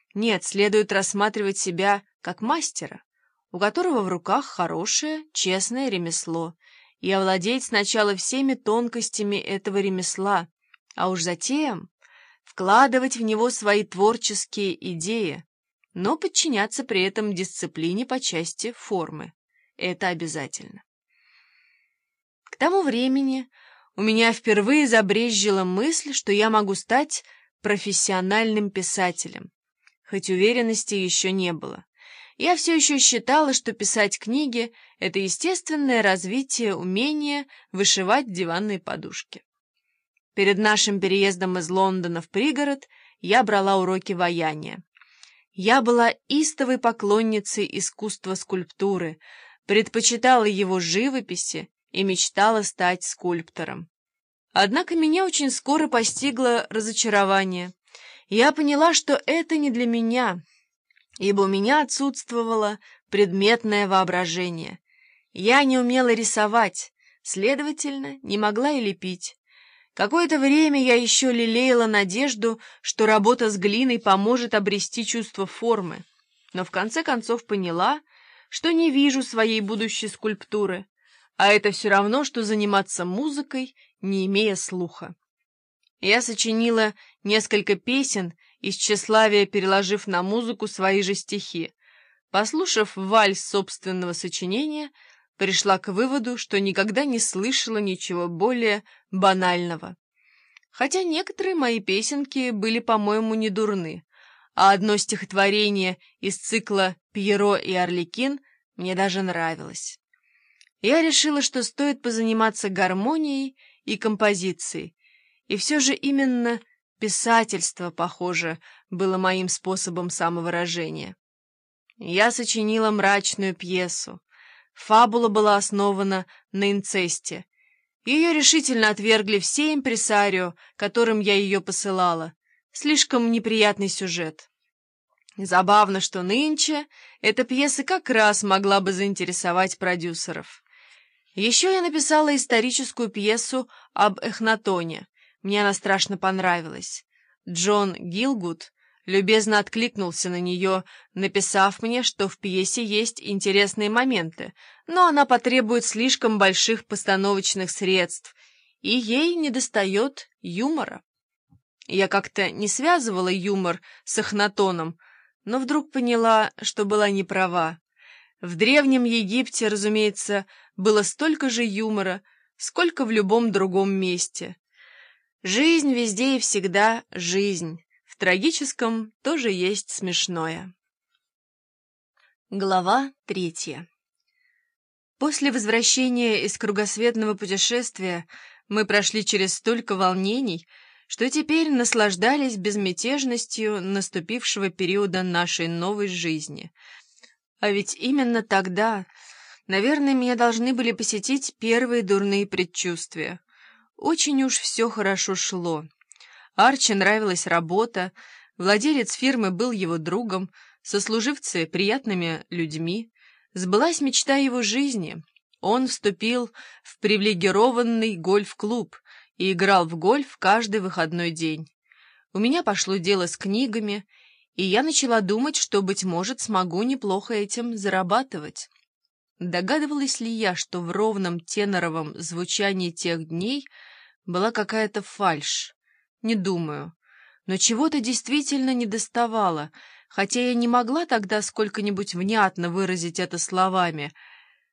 Нет, следует рассматривать себя как мастера, у которого в руках хорошее, честное ремесло, и овладеть сначала всеми тонкостями этого ремесла, а уж затем вкладывать в него свои творческие идеи, но подчиняться при этом дисциплине по части формы. Это обязательно. К тому времени у меня впервые забрезжила мысль, что я могу стать профессиональным писателем, хоть уверенности еще не было. Я все еще считала, что писать книги — это естественное развитие умения вышивать диванные подушки. Перед нашим переездом из Лондона в пригород я брала уроки ваяния. Я была истовой поклонницей искусства скульптуры, предпочитала его живописи и мечтала стать скульптором. Однако меня очень скоро постигло разочарование. Я поняла, что это не для меня, ибо у меня отсутствовало предметное воображение. Я не умела рисовать, следовательно, не могла и лепить. Какое-то время я еще лелеяла надежду, что работа с глиной поможет обрести чувство формы, но в конце концов поняла, что не вижу своей будущей скульптуры, а это все равно, что заниматься музыкой, не имея слуха. Я сочинила несколько песен, из тщеславия переложив на музыку свои же стихи. Послушав вальс собственного сочинения, пришла к выводу, что никогда не слышала ничего более банального. Хотя некоторые мои песенки были, по-моему, не дурны, а одно стихотворение из цикла «Пьеро и Арлекин» мне даже нравилось. Я решила, что стоит позаниматься гармонией и композицией, и все же именно писательство, похоже, было моим способом самовыражения. Я сочинила мрачную пьесу. Фабула была основана на инцесте. Ее решительно отвергли все импресарио, которым я ее посылала. Слишком неприятный сюжет. Забавно, что нынче эта пьеса как раз могла бы заинтересовать продюсеров. Еще я написала историческую пьесу об Эхнатоне. Мне она страшно понравилась. Джон Гилгуд любезно откликнулся на нее, написав мне, что в пьесе есть интересные моменты, но она потребует слишком больших постановочных средств, и ей недостает юмора. Я как-то не связывала юмор с Эхнатоном, но вдруг поняла, что была не права. В Древнем Египте, разумеется, было столько же юмора, сколько в любом другом месте. Жизнь везде и всегда жизнь. В трагическом тоже есть смешное. Глава 3. После возвращения из кругосветного путешествия мы прошли через столько волнений, что теперь наслаждались безмятежностью наступившего периода нашей новой жизни. А ведь именно тогда, наверное, меня должны были посетить первые дурные предчувствия. Очень уж все хорошо шло. Арчи нравилась работа, владелец фирмы был его другом, сослуживцы приятными людьми. Сбылась мечта его жизни. Он вступил в привилегированный гольф-клуб и играл в гольф каждый выходной день. У меня пошло дело с книгами, и я начала думать, что, быть может, смогу неплохо этим зарабатывать. Догадывалась ли я, что в ровном теноровом звучании тех дней была какая-то фальшь? Не думаю. Но чего-то действительно недоставало, хотя я не могла тогда сколько-нибудь внятно выразить это словами.